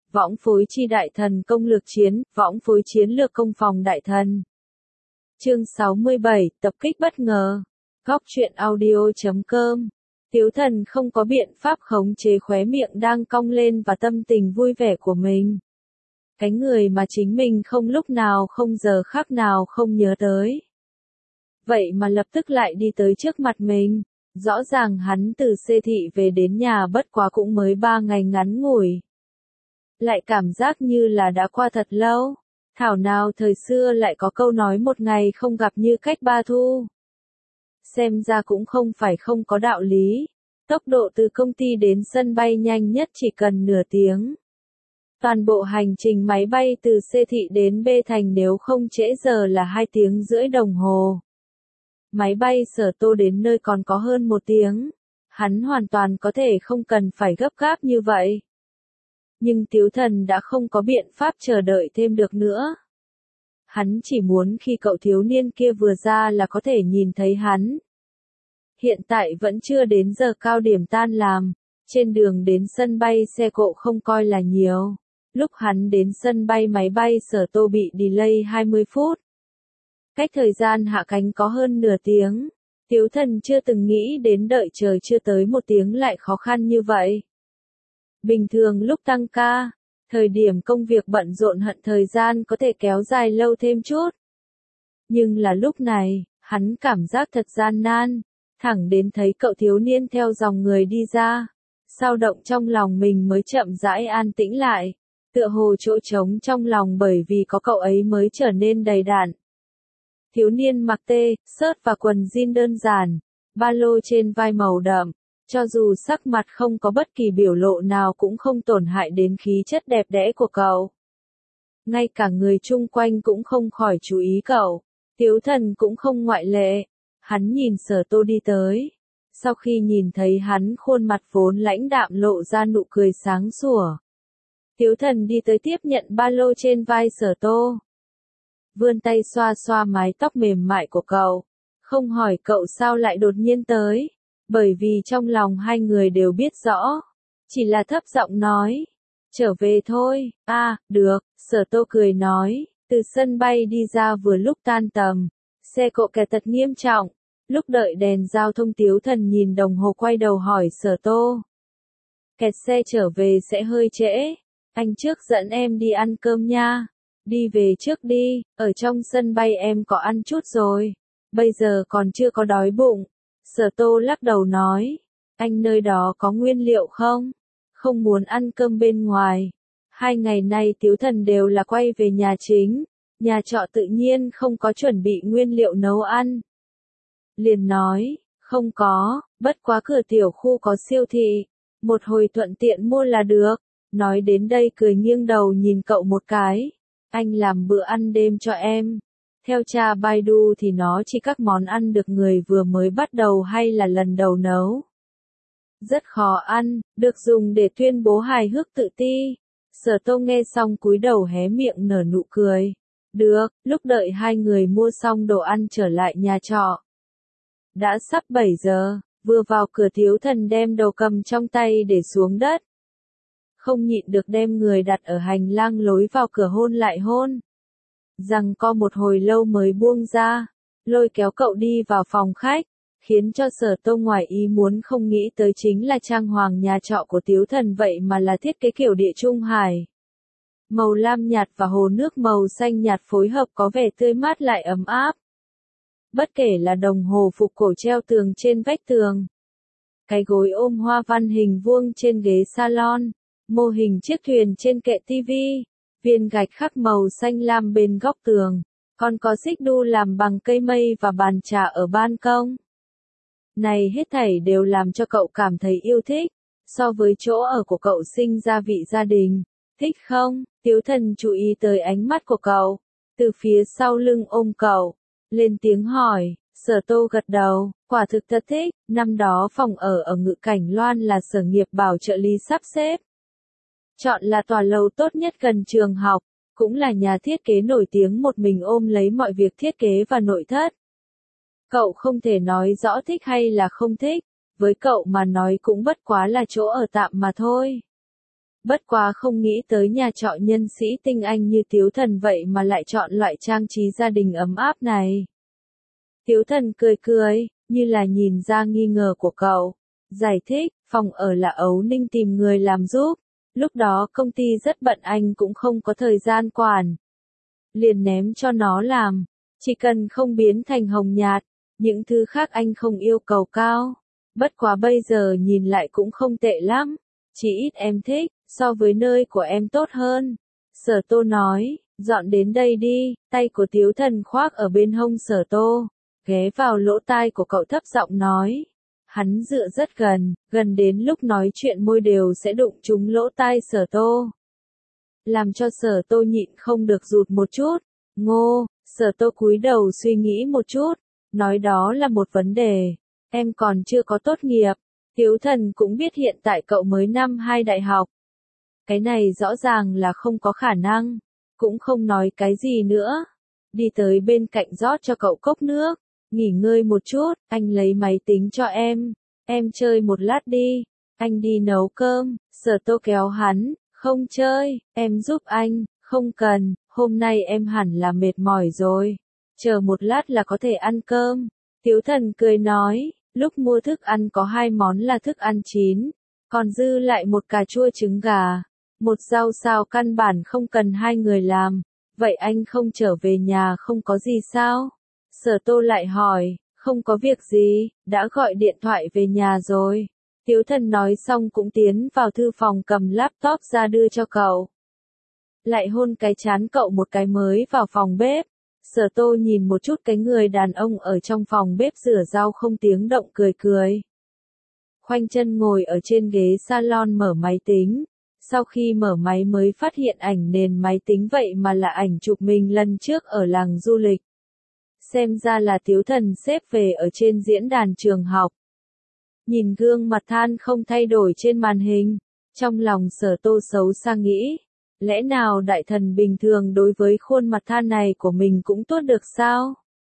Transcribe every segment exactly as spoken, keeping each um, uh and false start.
võng phối chi đại thần công lược chiến, võng phối chiến lược công phòng đại thần. Chương sáu mươi bảy, tập kích bất ngờ. Góc truyện audio chấm com. Tiếu Thần không có biện pháp khống chế khóe miệng đang cong lên và tâm tình vui vẻ của mình. Cái người mà chính mình không lúc nào không giờ khắc nào không nhớ tới. Vậy mà lập tức lại đi tới trước mặt mình. Rõ ràng hắn từ xê thị về đến nhà bất quá cũng mới ba ngày ngắn ngủi. Lại cảm giác như là đã qua thật lâu. Thảo nào thời xưa lại có câu nói một ngày không gặp như cách ba thu. Xem ra cũng không phải không có đạo lý. Tốc độ từ công ty đến sân bay nhanh nhất chỉ cần nửa tiếng. Toàn bộ hành trình máy bay từ xê thị đến B thành nếu không trễ giờ là hai tiếng rưỡi đồng hồ. Máy bay Sở Tô đến nơi còn có hơn một tiếng. Hắn hoàn toàn có thể không cần phải gấp gáp như vậy. Nhưng Tiếu Thần đã không có biện pháp chờ đợi thêm được nữa. Hắn chỉ muốn khi cậu thiếu niên kia vừa ra là có thể nhìn thấy hắn. Hiện tại vẫn chưa đến giờ cao điểm tan làm. Trên đường đến sân bay xe cộ không coi là nhiều. Lúc hắn đến sân bay máy bay Sở Tô bị delay hai mươi phút. Cách thời gian hạ cánh có hơn nửa tiếng. Tiếu Thần chưa từng nghĩ đến đợi trời chưa tới một tiếng lại khó khăn như vậy. Bình thường lúc tăng ca, thời điểm công việc bận rộn hận thời gian có thể kéo dài lâu thêm chút. Nhưng là lúc này, hắn cảm giác thật gian nan, thẳng đến thấy cậu thiếu niên theo dòng người đi ra. Sao động trong lòng mình mới chậm rãi an tĩnh lại, tựa hồ chỗ trống trong lòng bởi vì có cậu ấy mới trở nên đầy đặn. Thiếu niên mặc tê, sớt và quần jean đơn giản, ba lô trên vai màu đậm, cho dù sắc mặt không có bất kỳ biểu lộ nào cũng không tổn hại đến khí chất đẹp đẽ của cậu. Ngay cả người chung quanh cũng không khỏi chú ý cậu, Tiếu Thần cũng không ngoại lệ. Hắn nhìn Sở Tô đi tới. Sau khi nhìn thấy hắn khuôn mặt vốn lãnh đạm lộ ra nụ cười sáng sủa. Tiếu Thần đi tới tiếp nhận ba lô trên vai Sở Tô. Vươn tay xoa xoa mái tóc mềm mại của cậu. Không hỏi cậu sao lại đột nhiên tới. Bởi vì trong lòng hai người đều biết rõ. Chỉ là thấp giọng nói. Trở về thôi. À, được, Sở Tô cười nói. Từ sân bay đi ra vừa lúc tan tầm. Xe cộ kẹt tật nghiêm trọng. Lúc đợi đèn giao thông Tiếu Thần nhìn đồng hồ quay đầu hỏi Sở Tô. Kẹt xe trở về sẽ hơi trễ. Anh trước dẫn em đi ăn cơm nha. Đi về trước đi, ở trong sân bay em có ăn chút rồi. Bây giờ còn chưa có đói bụng. Sở Tô lắc đầu nói. Anh nơi đó có nguyên liệu không? Không muốn ăn cơm bên ngoài. Hai ngày nay Tiếu Thần đều là quay về nhà chính. Nhà trọ tự nhiên không có chuẩn bị nguyên liệu nấu ăn. Liền nói, không có, bất quá cửa tiểu khu có siêu thị. Một hồi thuận tiện mua là được. Nói đến đây cười nghiêng đầu nhìn cậu một cái. Anh làm bữa ăn đêm cho em. Theo cha Baidu thì nó chỉ các món ăn được người vừa mới bắt đầu hay là lần đầu nấu. Rất khó ăn, được dùng để tuyên bố hài hước tự ti. Sở Tô nghe xong cúi đầu hé miệng nở nụ cười. Được, lúc đợi hai người mua xong đồ ăn trở lại nhà trọ. Đã sắp bảy giờ, vừa vào cửa Tiếu Thần đem đồ cầm trong tay để xuống đất. Không nhịn được đem người đặt ở hành lang lối vào cửa hôn lại hôn. Rằng co một hồi lâu mới buông ra, lôi kéo cậu đi vào phòng khách, khiến cho Sở Tô ngoài ý muốn không nghĩ tới chính là trang hoàng nhà trọ của Tiếu Thần vậy mà là thiết kế kiểu địa trung hải. Màu lam nhạt và hồ nước màu xanh nhạt phối hợp có vẻ tươi mát lại ấm áp. Bất kể là đồng hồ phục cổ treo tường trên vách tường, cái gối ôm hoa văn hình vuông trên ghế salon, mô hình chiếc thuyền trên kệ tivi, viên gạch khắc màu xanh lam bên góc tường, còn có xích đu làm bằng cây mây và bàn trà ở ban công. Này hết thảy đều làm cho cậu cảm thấy yêu thích, so với chỗ ở của cậu sinh ra vị gia đình. Thích không? Tiếu Thần chú ý tới ánh mắt của cậu, từ phía sau lưng ôm cậu, lên tiếng hỏi. Sở Tô gật đầu, quả thực thật thích. Năm đó phòng ở ở Ngự Cảnh Loan là Sở Nghiệp bảo trợ lý sắp xếp. Chọn là tòa lầu tốt nhất gần trường học, cũng là nhà thiết kế nổi tiếng một mình ôm lấy mọi việc thiết kế và nội thất. Cậu không thể nói rõ thích hay là không thích, với cậu mà nói cũng bất quá là chỗ ở tạm mà thôi. Bất quá không nghĩ tới nhà trọ nhân sĩ tinh anh như Tiếu Thần vậy mà lại chọn loại trang trí gia đình ấm áp này. Tiếu Thần cười cười, như là nhìn ra nghi ngờ của cậu. Giải thích, phòng ở là Ấu Ninh tìm người làm giúp. Lúc đó công ty rất bận anh cũng không có thời gian quản. Liền ném cho nó làm. Chỉ cần không biến thành hồng nhạt. Những thứ khác anh không yêu cầu cao. Bất quá bây giờ nhìn lại cũng không tệ lắm. Chỉ ít em thích, so với nơi của em tốt hơn. Sở Tô nói, dọn đến đây đi. Tay của Tiếu Thần khoác ở bên hông Sở Tô. Ghé vào lỗ tai của cậu thấp giọng nói. Hắn dựa rất gần, gần đến lúc nói chuyện môi đều sẽ đụng trúng lỗ tai Sở Tô. Làm cho Sở Tô nhịn không được rụt một chút. Ngô, Sở Tô cúi đầu suy nghĩ một chút. Nói đó là một vấn đề. Em còn chưa có tốt nghiệp. Tiếu Thần cũng biết hiện tại cậu mới năm hai đại học. Cái này rõ ràng là không có khả năng. Cũng không nói cái gì nữa. Đi tới bên cạnh rót cho cậu cốc nước. Nghỉ ngơi một chút, anh lấy máy tính cho em. Em chơi một lát đi. Anh đi nấu cơm. Sở Tô kéo hắn. Không chơi, em giúp anh. Không cần, hôm nay em hẳn là mệt mỏi rồi. Chờ một lát là có thể ăn cơm. Tiếu Thần cười nói, lúc mua thức ăn có hai món là thức ăn chín. Còn dư lại một cà chua trứng gà. Một rau xào căn bản không cần hai người làm. Vậy anh không trở về nhà không có gì sao? Sở Tô lại hỏi, không có việc gì, đã gọi điện thoại về nhà rồi. Tiếu Thần nói xong cũng tiến vào thư phòng cầm laptop ra đưa cho cậu. Lại hôn cái trán cậu một cái mới vào phòng bếp. Sở Tô nhìn một chút cái người đàn ông ở trong phòng bếp rửa rau không tiếng động cười cười. Khoanh chân ngồi ở trên ghế salon mở máy tính. Sau khi mở máy mới phát hiện ảnh nền máy tính vậy mà là ảnh chụp mình lần trước ở làng du lịch. Xem ra là Tiếu Thần xếp về ở trên diễn đàn trường học. Nhìn gương mặt than không thay đổi trên màn hình. Trong lòng Sở Tô xấu xa nghĩ. Lẽ nào đại thần bình thường đối với khuôn mặt than này của mình cũng tốt được sao?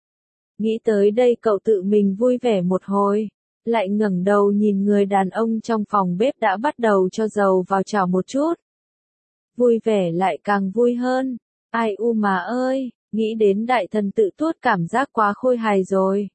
Nghĩ tới đây cậu tự mình vui vẻ một hồi. Lại ngẩng đầu nhìn người đàn ông trong phòng bếp đã bắt đầu cho dầu vào chảo một chút. Vui vẻ lại càng vui hơn. Ai u mà ơi, nghĩ đến đại thần tự tuốt cảm giác quá khôi hài rồi.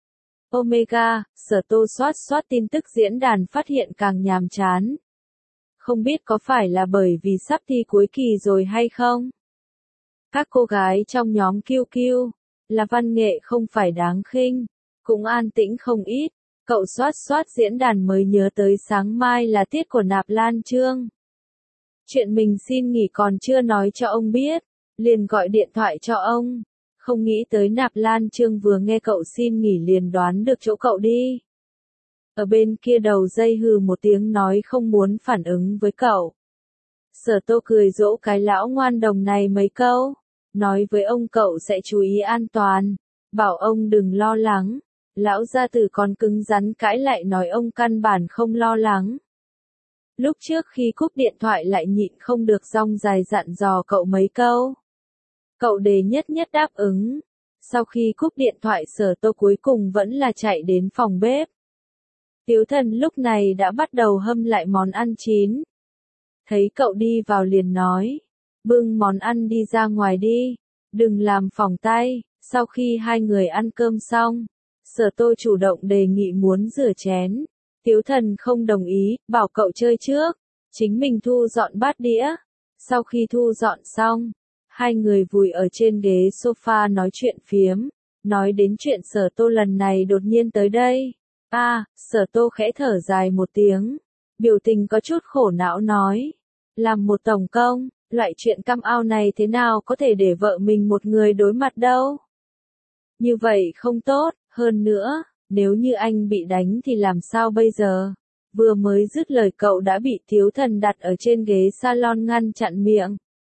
Omega, Sở Tô soát soát tin tức diễn đàn phát hiện càng nhàm chán. Không biết có phải là bởi vì sắp thi cuối kỳ rồi hay không? Các cô gái trong nhóm kiu kiu, là văn nghệ không phải đáng khinh, cũng an tĩnh không ít. Cậu soát soát diễn đàn mới nhớ tới sáng mai là tiết của Nạp Lan Chương. Chuyện mình xin nghỉ còn chưa nói cho ông biết, liền gọi điện thoại cho ông. Không nghĩ tới Nạp Lan Chương vừa nghe cậu xin nghỉ liền đoán được chỗ cậu đi. Ở bên kia đầu dây hừ một tiếng nói không muốn phản ứng với cậu. Sở Tô cười dỗ cái lão ngoan đồng này mấy câu. Nói với ông cậu sẽ chú ý an toàn. Bảo ông đừng lo lắng. Lão gia tử còn cứng rắn cãi lại nói ông căn bản không lo lắng. Lúc trước khi cúp điện thoại lại nhịn không được rong dài dặn dò cậu mấy câu. Cậu đề nhất nhất đáp ứng. Sau khi cúp điện thoại Sở Tô cuối cùng vẫn là chạy đến phòng bếp. Tiếu Thần lúc này đã bắt đầu hâm lại món ăn chín. Thấy cậu đi vào liền nói. Bưng món ăn đi ra ngoài đi. Đừng làm phỏng tay. Sau khi hai người ăn cơm xong. Sở Tô chủ động đề nghị muốn rửa chén. Tiếu Thần không đồng ý, bảo cậu chơi trước. Chính mình thu dọn bát đĩa. Sau khi thu dọn xong. Hai người vùi ở trên ghế sofa nói chuyện phiếm. Nói đến chuyện Sở Tô lần này đột nhiên tới đây. A, à, Sở Tô khẽ thở dài một tiếng. Biểu tình có chút khổ não nói. Làm một tổng công, loại chuyện cam ao này thế nào có thể để vợ mình một người đối mặt đâu. Như vậy không tốt, hơn nữa, nếu như anh bị đánh thì làm sao bây giờ? Vừa mới dứt lời cậu đã bị Tiếu Thần đặt ở trên ghế salon ngăn chặn miệng.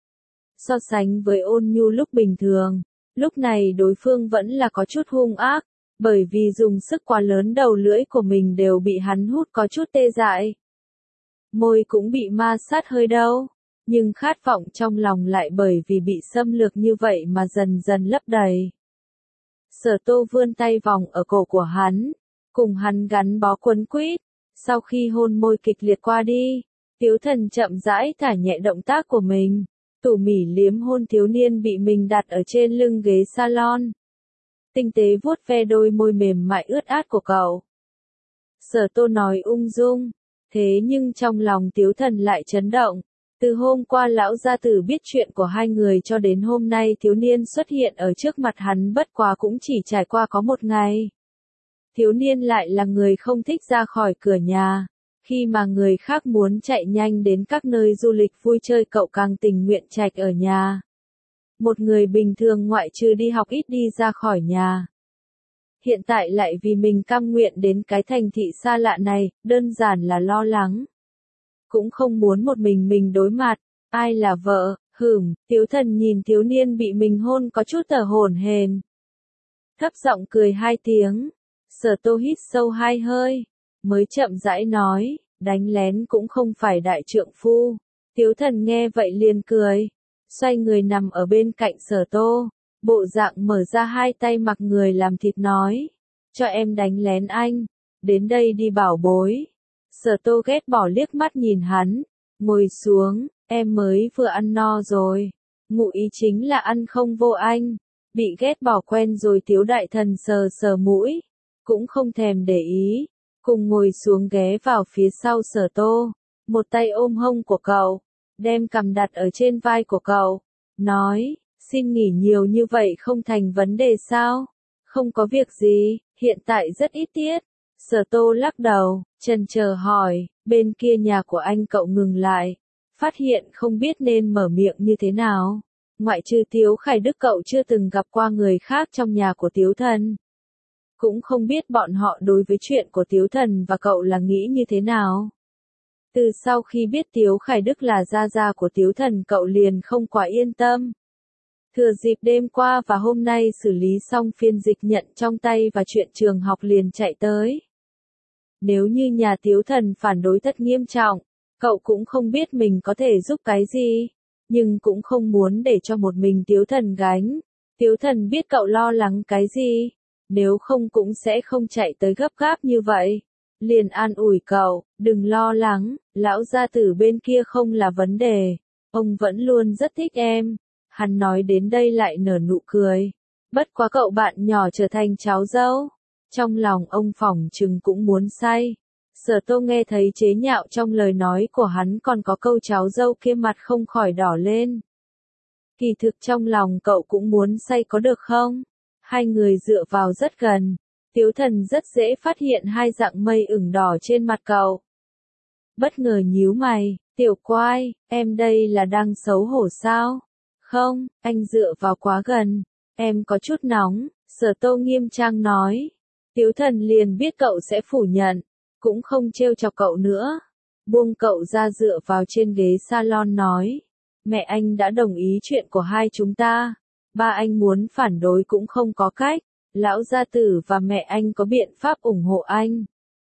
So sánh với ôn nhu lúc bình thường, lúc này đối phương vẫn là có chút hung ác, bởi vì dùng sức quá lớn đầu lưỡi của mình đều bị hắn hút có chút tê dại. Môi cũng bị ma sát hơi đau, nhưng khát vọng trong lòng lại bởi vì bị xâm lược như vậy mà dần dần lấp đầy. Sở Tô vươn tay vòng ở cổ của hắn, cùng hắn gắn bó quấn quýt, sau khi hôn môi kịch liệt qua đi, Tiếu Thần chậm rãi thả nhẹ động tác của mình, tỉ mỉ liếm hôn thiếu niên bị mình đặt ở trên lưng ghế salon. Tinh tế vuốt ve đôi môi mềm mại ướt át của cậu. Sở Tô nói ung dung, thế nhưng trong lòng Tiếu Thần lại chấn động. Từ hôm qua lão gia tử biết chuyện của hai người cho đến hôm nay thiếu niên xuất hiện ở trước mặt hắn bất quá cũng chỉ trải qua có một ngày. Thiếu niên lại là người không thích ra khỏi cửa nhà. Khi mà người khác muốn chạy nhanh đến các nơi du lịch vui chơi cậu càng tình nguyện trạch ở nhà. Một người bình thường ngoại trừ đi học ít đi ra khỏi nhà. Hiện tại lại vì mình cam nguyện đến cái thành thị xa lạ này, đơn giản là lo lắng. Cũng không muốn một mình mình đối mặt, ai là vợ, hửm, Tiếu Thần nhìn thiếu niên bị mình hôn có chút thở hổn hển. Thấp giọng cười hai tiếng, Sở Tô hít sâu hai hơi, mới chậm rãi nói, đánh lén cũng không phải đại trượng phu. Tiếu Thần nghe vậy liền cười, xoay người nằm ở bên cạnh Sở Tô, bộ dạng mở ra hai tay mặc người làm thịt nói, cho em đánh lén anh, đến đây đi bảo bối. Sở Tô ghét bỏ liếc mắt nhìn hắn, ngồi xuống, em mới vừa ăn no rồi, ngụ ý chính là ăn không vô anh, bị ghét bỏ quen rồi Tiếu Đại Thần sờ sờ mũi, cũng không thèm để ý, cùng ngồi xuống ghé vào phía sau Sở Tô, một tay ôm hông của cậu, đem cằm đặt ở trên vai của cậu, nói, xin nghỉ nhiều như vậy không thành vấn đề sao, không có việc gì, hiện tại rất ít tiết. Sở Tô lắc đầu, chần chờ hỏi, bên kia nhà của anh cậu ngừng lại, phát hiện không biết nên mở miệng như thế nào. Ngoại trừ Tiếu Khải Đức cậu chưa từng gặp qua người khác trong nhà của Tiếu Thần. Cũng không biết bọn họ đối với chuyện của Tiếu Thần và cậu là nghĩ như thế nào. Từ sau khi biết Tiếu Khải Đức là gia gia của Tiếu Thần cậu liền không quá yên tâm. Thừa dịp đêm qua và hôm nay xử lý xong phiên dịch nhận trong tay và chuyện trường học liền chạy tới. Nếu như nhà Tiếu Thần phản đối thật nghiêm trọng, cậu cũng không biết mình có thể giúp cái gì, nhưng cũng không muốn để cho một mình Tiếu Thần gánh. Tiếu Thần biết cậu lo lắng cái gì, nếu không cũng sẽ không chạy tới gấp gáp như vậy. Liền an ủi cậu, đừng lo lắng, lão gia tử bên kia không là vấn đề, ông vẫn luôn rất thích em. Hắn nói đến đây lại nở nụ cười. Bất quá cậu bạn nhỏ trở thành cháu dâu. Trong lòng ông phỏng chừng cũng muốn say. Sở Tô nghe thấy chế nhạo trong lời nói của hắn còn có câu cháu dâu kia mặt không khỏi đỏ lên. Kỳ thực trong lòng cậu cũng muốn say có được không? Hai người dựa vào rất gần. Tiếu Thần rất dễ phát hiện hai dạng mây ửng đỏ trên mặt cậu. Bất ngờ nhíu mày, tiểu quai, em đây là đang xấu hổ sao? Không, anh dựa vào quá gần, em có chút nóng, Sở Tô nghiêm trang nói. Tiếu Thần liền biết cậu sẽ phủ nhận, cũng không trêu chọc cậu nữa. Buông cậu ra dựa vào trên ghế salon nói. Mẹ anh đã đồng ý chuyện của hai chúng ta. Ba anh muốn phản đối cũng không có cách. Lão gia tử và mẹ anh có biện pháp ủng hộ anh.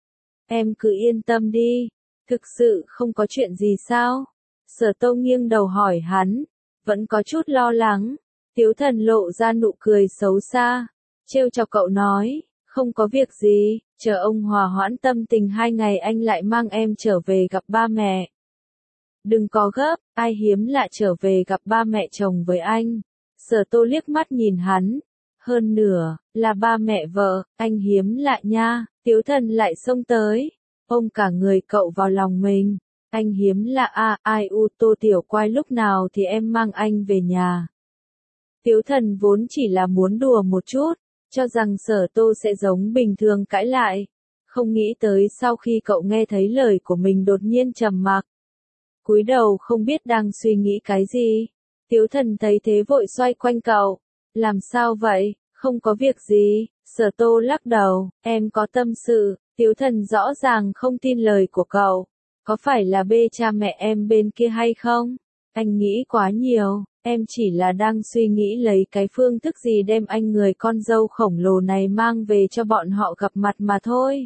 Em cứ yên tâm đi. Thực sự không có chuyện gì sao? Sở Tô nghiêng đầu hỏi hắn. Vẫn có chút lo lắng. Tiếu Thần lộ ra nụ cười xấu xa. Trêu chọc cậu nói. Không có việc gì, chờ ông hòa hoãn tâm tình hai ngày anh lại mang em trở về gặp ba mẹ. Đừng có gấp, ai hiếm lạ trở về gặp ba mẹ chồng với anh. Sở Tô liếc mắt nhìn hắn. Hơn nửa, là ba mẹ vợ, anh hiếm lạ nha. Tiếu Thần lại xông tới. Ôm cả người cậu vào lòng mình. Anh hiếm lạ à, ai u Tô tiểu quai lúc nào thì em mang anh về nhà. Tiếu Thần vốn chỉ là muốn đùa một chút. Cho rằng Sở Tô sẽ giống bình thường cãi lại. Không nghĩ tới sau khi cậu nghe thấy lời của mình đột nhiên trầm mặc. Cúi đầu không biết đang suy nghĩ cái gì. Tiếu Thần thấy thế vội xoay quanh cậu. Làm sao vậy, không có việc gì. Sở Tô lắc đầu, em có tâm sự. Tiếu Thần rõ ràng không tin lời của cậu. Có phải là bê cha mẹ em bên kia hay không? Anh nghĩ quá nhiều. Em chỉ là đang suy nghĩ lấy cái phương thức gì đem anh người con dâu khổng lồ này mang về cho bọn họ gặp mặt mà thôi.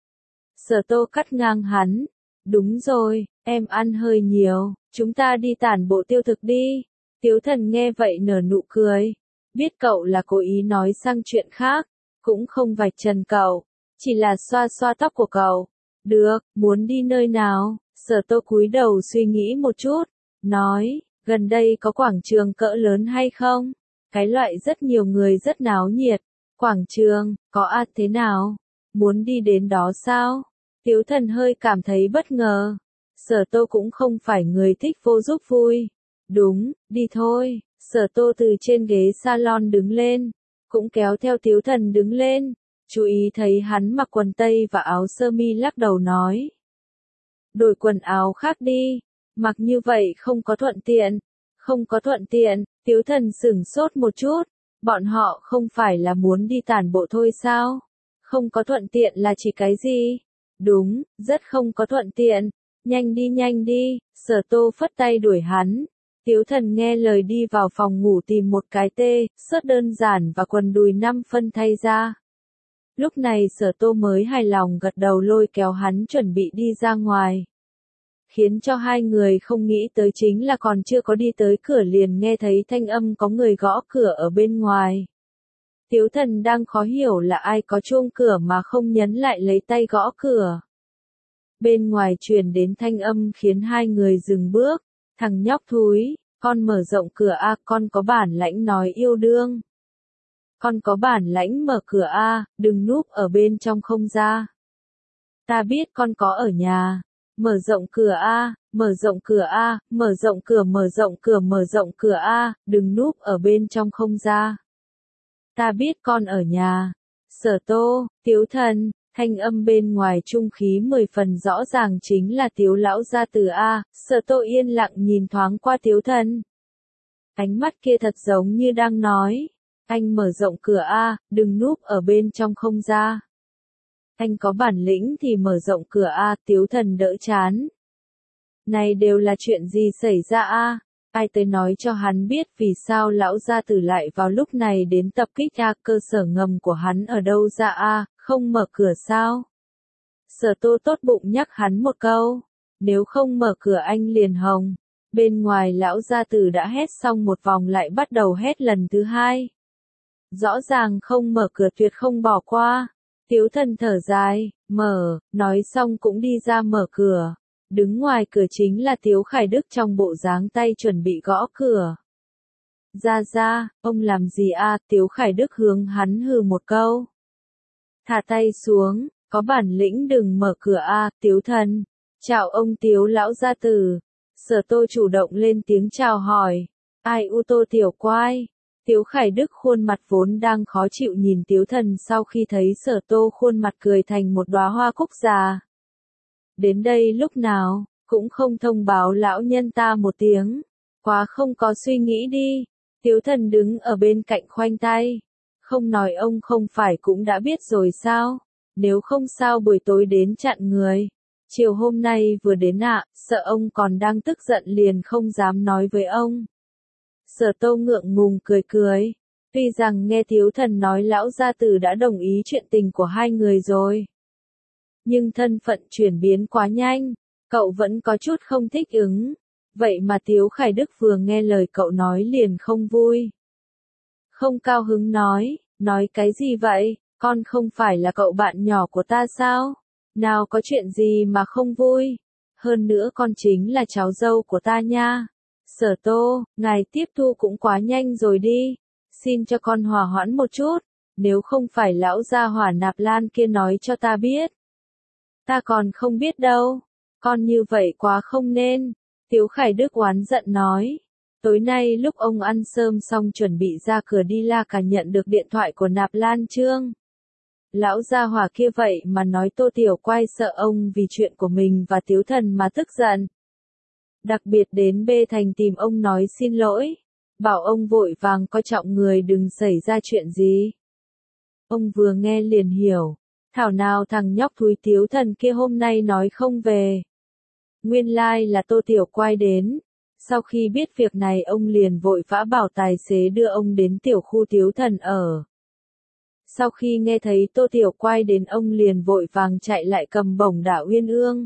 Sở Tô cắt ngang hắn. Đúng rồi, em ăn hơi nhiều, chúng ta đi tản bộ tiêu thực đi. Tiếu Thần nghe vậy nở nụ cười. Biết cậu là cố ý nói sang chuyện khác, cũng không vạch trần cậu, chỉ là xoa xoa tóc của cậu. Được, muốn đi nơi nào? Sở Tô cúi đầu suy nghĩ một chút, nói, gần đây có quảng trường cỡ lớn hay không? Cái loại rất nhiều người rất náo nhiệt. Quảng trường, có à thế nào? Muốn đi đến đó sao? Tiếu Thần hơi cảm thấy bất ngờ. Sở Tô cũng không phải người thích vô giúp vui. Đúng, đi thôi. Sở Tô từ trên ghế salon đứng lên, cũng kéo theo Tiếu Thần đứng lên. Chú ý thấy hắn mặc quần tây và áo sơ mi lắc đầu nói. Đổi quần áo khác đi, mặc như vậy không có thuận tiện. Không có thuận tiện, Tiếu Thần sửng sốt một chút. Bọn họ không phải là muốn đi tản bộ thôi sao? Không có thuận tiện là chỉ cái gì? Đúng, rất không có thuận tiện. Nhanh đi nhanh đi, Sở Tô phất tay đuổi hắn. Tiếu Thần nghe lời đi vào phòng ngủ tìm một cái tê, sớt đơn giản và quần đùi năm phân thay ra. Lúc này Sở Tô mới hài lòng gật đầu lôi kéo hắn chuẩn bị đi ra ngoài. Khiến cho hai người không nghĩ tới chính là còn chưa có đi tới cửa liền nghe thấy thanh âm có người gõ cửa ở bên ngoài. Tiếu Thần đang khó hiểu là ai có chuông cửa mà không nhấn lại lấy tay gõ cửa. Bên ngoài truyền đến thanh âm khiến hai người dừng bước. Thằng nhóc thúi, con mở rộng cửa a, con có bản lãnh nói yêu đương. Con có bản lãnh mở cửa a, đừng núp ở bên trong không ra. Ta biết con có ở nhà. Mở rộng cửa a, mở rộng cửa a, mở rộng cửa mở rộng cửa mở rộng cửa a, đừng núp ở bên trong không ra. Ta biết con ở nhà. Sở Tô, Tiếu Thần, thanh âm bên ngoài trung khí mười phần rõ ràng chính là Tiếu lão gia tử a. Sở Tô yên lặng nhìn thoáng qua Tiếu Thần. Ánh mắt kia thật giống như đang nói, anh mở rộng cửa a, đừng núp ở bên trong không ra. Anh có bản lĩnh thì mở rộng cửa a, Tiếu Thần đỡ chán. Này đều là chuyện gì xảy ra a? Ai tới nói cho hắn biết vì sao lão gia tử lại vào lúc này đến tập kích a, cơ sở ngầm của hắn ở đâu ra a, không mở cửa sao? Sở Tô tốt bụng nhắc hắn một câu, nếu không mở cửa anh liền hồng. Bên ngoài lão gia tử đã hét xong một vòng lại bắt đầu hét lần thứ hai. Rõ ràng không mở cửa tuyệt không bỏ qua. Tiếu Thần thở dài, mở, nói xong cũng đi ra mở cửa. Đứng ngoài cửa chính là Tiếu Khải Đức trong bộ dáng tay chuẩn bị gõ cửa. Ra ra, ông làm gì a? Tiếu Khải Đức hướng hắn hừ một câu. Thả tay xuống, có bản lĩnh đừng mở cửa a, Tiếu Thần. Chào ông Tiếu lão gia tử. Sở Tô chủ động lên tiếng chào hỏi. Ai u Tô tiểu quai. Tiếu Khải Đức khuôn mặt vốn đang khó chịu nhìn Tiếu Thần sau khi thấy Sở Tô khuôn mặt cười thành một đóa hoa cúc già. Đến đây lúc nào, cũng không thông báo lão nhân ta một tiếng. Quá không có suy nghĩ đi. Tiếu Thần đứng ở bên cạnh khoanh tay. Không nói ông không phải cũng đã biết rồi sao? Nếu không sao buổi tối đến chặn người. Chiều hôm nay vừa đến ạ, sợ ông còn đang tức giận liền không dám nói với ông. Sở Tô ngượng ngùng cười cười. Tuy rằng nghe Tiếu Thần nói lão gia tử đã đồng ý chuyện tình của hai người rồi. Nhưng thân phận chuyển biến quá nhanh, cậu vẫn có chút không thích ứng. Vậy mà Tiếu Khải Đức vừa nghe lời cậu nói liền không vui. Không cao hứng nói, nói cái gì vậy, con không phải là cậu bạn nhỏ của ta sao? Nào có chuyện gì mà không vui? Hơn nữa con chính là cháu dâu của ta nha. Sở Tô, ngài tiếp thu cũng quá nhanh rồi đi. Xin cho con hòa hoãn một chút, nếu không phải lão gia hỏa Nạp Lan kia nói cho ta biết. Ta còn không biết đâu, con như vậy quá không nên. Tiếu Khải Đức oán giận nói. Tối nay lúc ông ăn sơm xong chuẩn bị ra cửa đi La Cả nhận được điện thoại của Nạp Lan Trương. Lão gia hỏa kia vậy mà nói Tô Tiểu Quai sợ ông vì chuyện của mình và Tiếu Thần mà tức giận. Đặc biệt đến Bê Thành tìm ông nói xin lỗi, bảo ông vội vàng coi trọng người đừng xảy ra chuyện gì. Ông vừa nghe liền hiểu, thảo nào thằng nhóc thúi Tiếu Thần kia hôm nay nói không về. Nguyên lai like là Tô Tiểu Quai đến. Sau khi biết việc này ông liền vội vã bảo tài xế đưa ông đến tiểu khu Tiếu Thần ở. Sau khi nghe thấy Tô Tiểu Quai đến ông liền vội vàng chạy lại cầm bổng đả Uyên Ương.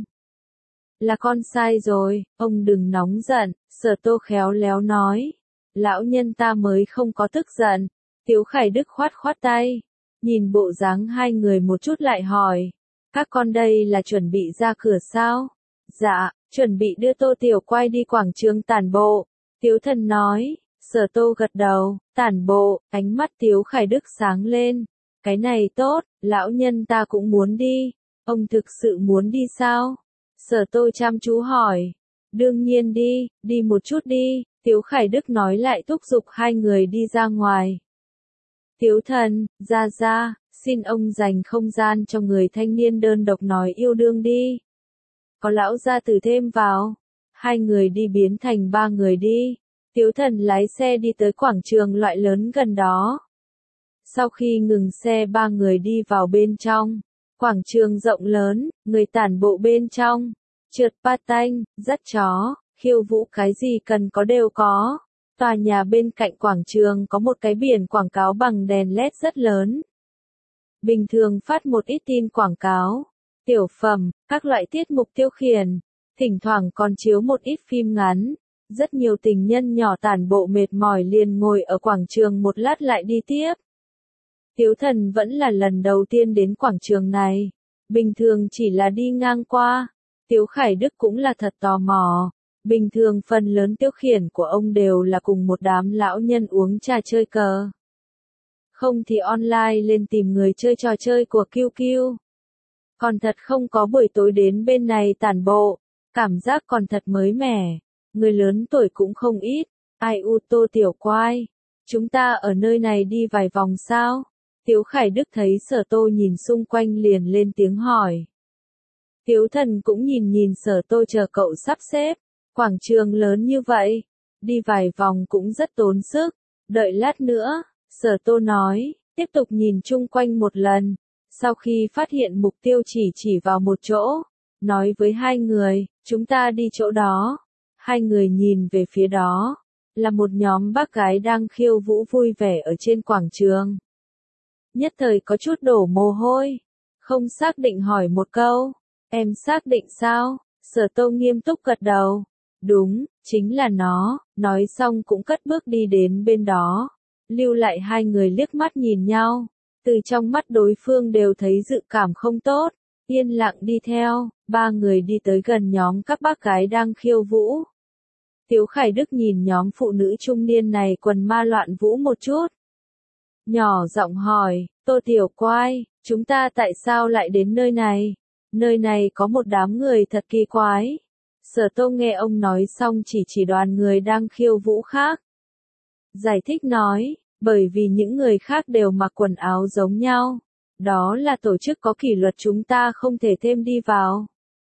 Là con sai rồi, ông đừng nóng giận, Sở Tô khéo léo nói. Lão nhân ta mới không có tức giận. Tiếu Khải Đức khoát khoát tay. Nhìn bộ dáng hai người một chút lại hỏi. Các con đây là chuẩn bị ra cửa sao? Dạ, chuẩn bị đưa Tô Tiểu Quai đi quảng trường tản bộ. Tiếu Thần nói. Sở Tô gật đầu, tản bộ, ánh mắt Tiếu Khải Đức sáng lên. Cái này tốt, lão nhân ta cũng muốn đi. Ông thực sự muốn đi sao? Sở Tô chăm chú hỏi. Đương nhiên đi, đi một chút đi. Tiếu Khải Đức nói lại thúc giục hai người đi ra ngoài. Tiếu Thần, ra ra, xin ông dành không gian cho người thanh niên đơn độc nói yêu đương đi. Có lão gia tử thêm vào. Hai người đi biến thành ba người đi. Tiếu Thần lái xe đi tới quảng trường loại lớn gần đó. Sau khi ngừng xe ba người đi vào bên trong. Quảng trường rộng lớn, người tản bộ bên trong. Trượt patin, dắt chó, khiêu vũ cái gì cần có đều có. Tòa nhà bên cạnh quảng trường có một cái biển quảng cáo bằng đèn led rất lớn. Bình thường phát một ít tin quảng cáo, tiểu phẩm, các loại tiết mục tiêu khiển. Thỉnh thoảng còn chiếu một ít phim ngắn. Rất nhiều tình nhân nhỏ tản bộ mệt mỏi liền ngồi ở quảng trường một lát lại đi tiếp. Tiếu Thần vẫn là lần đầu tiên đến quảng trường này. Bình thường chỉ là đi ngang qua. Tiếu Khải Đức cũng là thật tò mò. Bình thường phần lớn tiêu khiển của ông đều là cùng một đám lão nhân uống trà chơi cờ. Không thì online lên tìm người chơi trò chơi của Q Q. Còn thật không có buổi tối đến bên này tản bộ. Cảm giác còn thật mới mẻ. Người lớn tuổi cũng không ít. Ai u Tô Tiểu Quai. Chúng ta ở nơi này đi vài vòng sao? Tiếu Khải Đức thấy Sở Tô nhìn xung quanh liền lên tiếng hỏi. Tiếu Thần cũng nhìn nhìn Sở Tô chờ cậu sắp xếp. Quảng trường lớn như vậy. Đi vài vòng cũng rất tốn sức. Đợi lát nữa. Sở Tô nói. Tiếp tục nhìn chung quanh một lần. Sau khi phát hiện mục tiêu chỉ chỉ vào một chỗ. Nói với hai người. Chúng ta đi chỗ đó. Hai người nhìn về phía đó. Là một nhóm bác gái đang khiêu vũ vui vẻ ở trên quảng trường. Nhất thời có chút đổ mồ hôi. Không xác định hỏi một câu. Em xác định sao? Sở Tô nghiêm túc gật đầu. Đúng, chính là nó. Nói xong cũng cất bước đi đến bên đó. Lưu lại hai người liếc mắt nhìn nhau. Từ trong mắt đối phương đều thấy dự cảm không tốt. Yên lặng đi theo. Ba người đi tới gần nhóm các bác gái đang khiêu vũ. Tiếu Khải Đức nhìn nhóm phụ nữ trung niên này quần ma loạn vũ một chút. Nhỏ giọng hỏi, Tô Tiểu Quai, chúng ta tại sao lại đến nơi này? Nơi này có một đám người thật kỳ quái. Sở Tô nghe ông nói xong chỉ chỉ đoàn người đang khiêu vũ khác. Giải thích nói, bởi vì những người khác đều mặc quần áo giống nhau. Đó là tổ chức có kỷ luật chúng ta không thể thêm đi vào.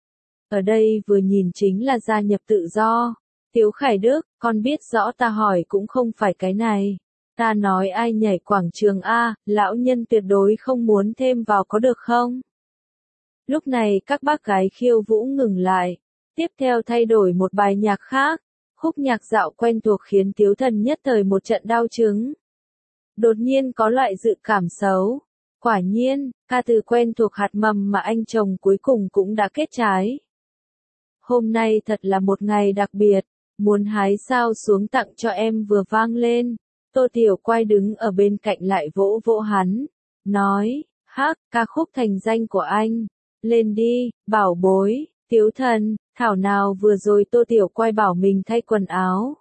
Ở đây vừa nhìn chính là gia nhập tự do. Tiếu Khải Đức, con biết rõ ta hỏi cũng không phải cái này. Ta nói ai nhảy quảng trường A, lão nhân tuyệt đối không muốn thêm vào có được không? Lúc này các bác gái khiêu vũ ngừng lại. Tiếp theo thay đổi một bài nhạc khác. Khúc nhạc dạo quen thuộc khiến Tiếu Thần nhất thời một trận đau chứng. Đột nhiên có loại dự cảm xấu. Quả nhiên, ca từ quen thuộc hạt mầm mà anh trồng cuối cùng cũng đã kết trái. Hôm nay thật là một ngày đặc biệt. Muốn hái sao xuống tặng cho em vừa vang lên. Tô Tiểu Quai đứng ở bên cạnh lại vỗ vỗ hắn. Nói, hắc, ca khúc thành danh của anh. Lên đi, bảo bối, Tiếu Thần, thảo nào vừa rồi Tô Tiểu Quai bảo mình thay quần áo.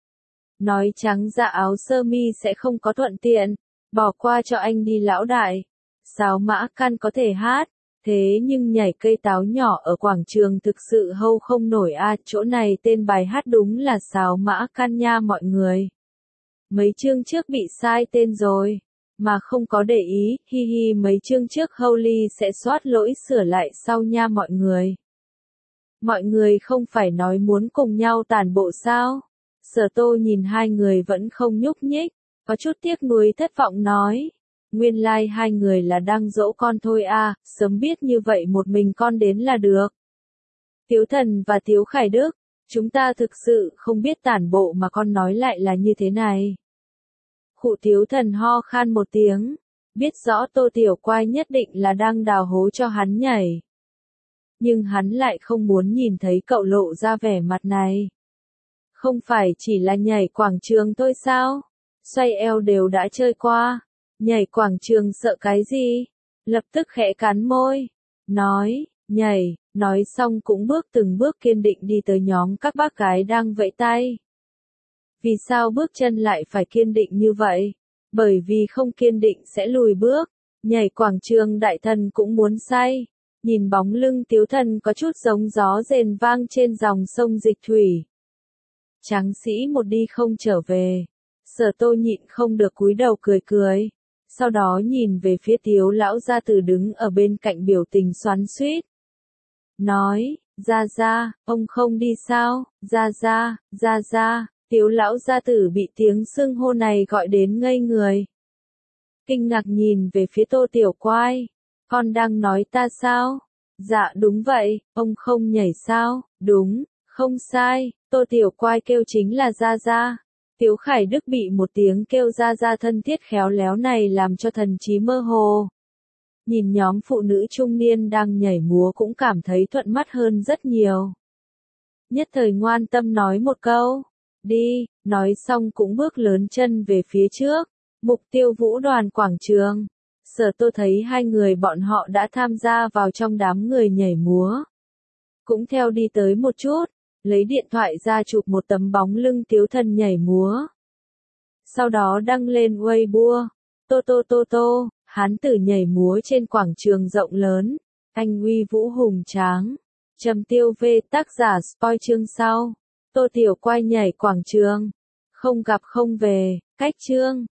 Nói trắng ra áo sơ mi sẽ không có thuận tiện. Bỏ qua cho anh đi lão đại. Sáo Mã Căn có thể hát. Thế nhưng nhảy cây táo nhỏ ở quảng trường thực sự hâu không nổi a à, chỗ này tên bài hát đúng là Sáo Mã Căn nha mọi người. Mấy chương trước bị sai tên rồi, mà không có để ý, hi hi mấy chương trước Holy sẽ soát lỗi sửa lại sau nha mọi người. Mọi người không phải nói muốn cùng nhau tản bộ sao? Sở Tô nhìn hai người vẫn không nhúc nhích, có chút tiếc nuối thất vọng nói. Nguyên lai like hai người là đang dỗ con thôi à, sớm biết như vậy một mình con đến là được. Tiếu Thần và Tiếu Khải Đức, chúng ta thực sự không biết tản bộ mà con nói lại là như thế này. Khụ Tiếu Thần ho khan một tiếng, biết rõ Tô Tiểu Quai nhất định là đang đào hố cho hắn nhảy. Nhưng hắn lại không muốn nhìn thấy cậu lộ ra vẻ mặt này. Không phải chỉ là nhảy quảng trường thôi sao? Xoay eo đều đã chơi qua. Nhảy quảng trường sợ cái gì? Lập tức khẽ cắn môi. Nói, nhảy, nói xong cũng bước từng bước kiên định đi tới nhóm các bác gái đang vẫy tay. Vì sao bước chân lại phải kiên định như vậy? Bởi vì không kiên định sẽ lùi bước. Nhảy quảng trường đại thần cũng muốn say. Nhìn bóng lưng Tiếu Thần có chút giống gió rền vang trên dòng sông Dịch Thủy. Tráng sĩ một đi không trở về. Sở Tô nhịn không được cúi đầu cười cười. Sau đó nhìn về phía Tiếu lão gia tử đứng ở bên cạnh biểu tình xoắn xuýt. Nói, gia gia, ông không đi sao? Gia gia, gia gia. Tiếu lão gia tử bị tiếng xưng hô này gọi đến ngây người. Kinh ngạc nhìn về phía Tô Tiểu Quai. Con đang nói ta sao? Dạ đúng vậy, ông không nhảy sao? Đúng, không sai, Tô Tiểu Quai kêu chính là gia gia. Tiếu Khải Đức bị một tiếng kêu gia gia thân thiết khéo léo này làm cho thần trí mơ hồ. Nhìn nhóm phụ nữ trung niên đang nhảy múa cũng cảm thấy thuận mắt hơn rất nhiều. Nhất thời ngoan tâm nói một câu. Đi, nói xong cũng bước lớn chân về phía trước. Mục tiêu vũ đoàn quảng trường. Sở Tô thấy hai người bọn họ đã tham gia vào trong đám người nhảy múa. Cũng theo đi tới một chút, lấy điện thoại ra chụp một tấm bóng lưng Tiếu Thần nhảy múa. Sau đó đăng lên Weibo. Tô tô tô tô, hán tử nhảy múa trên quảng trường rộng lớn. Anh uy vũ hùng tráng. Trầm tiêu về tác giả spoil chương sau. Tô Tiểu Quai nhảy quảng trường. Không gặp không về, cách chương.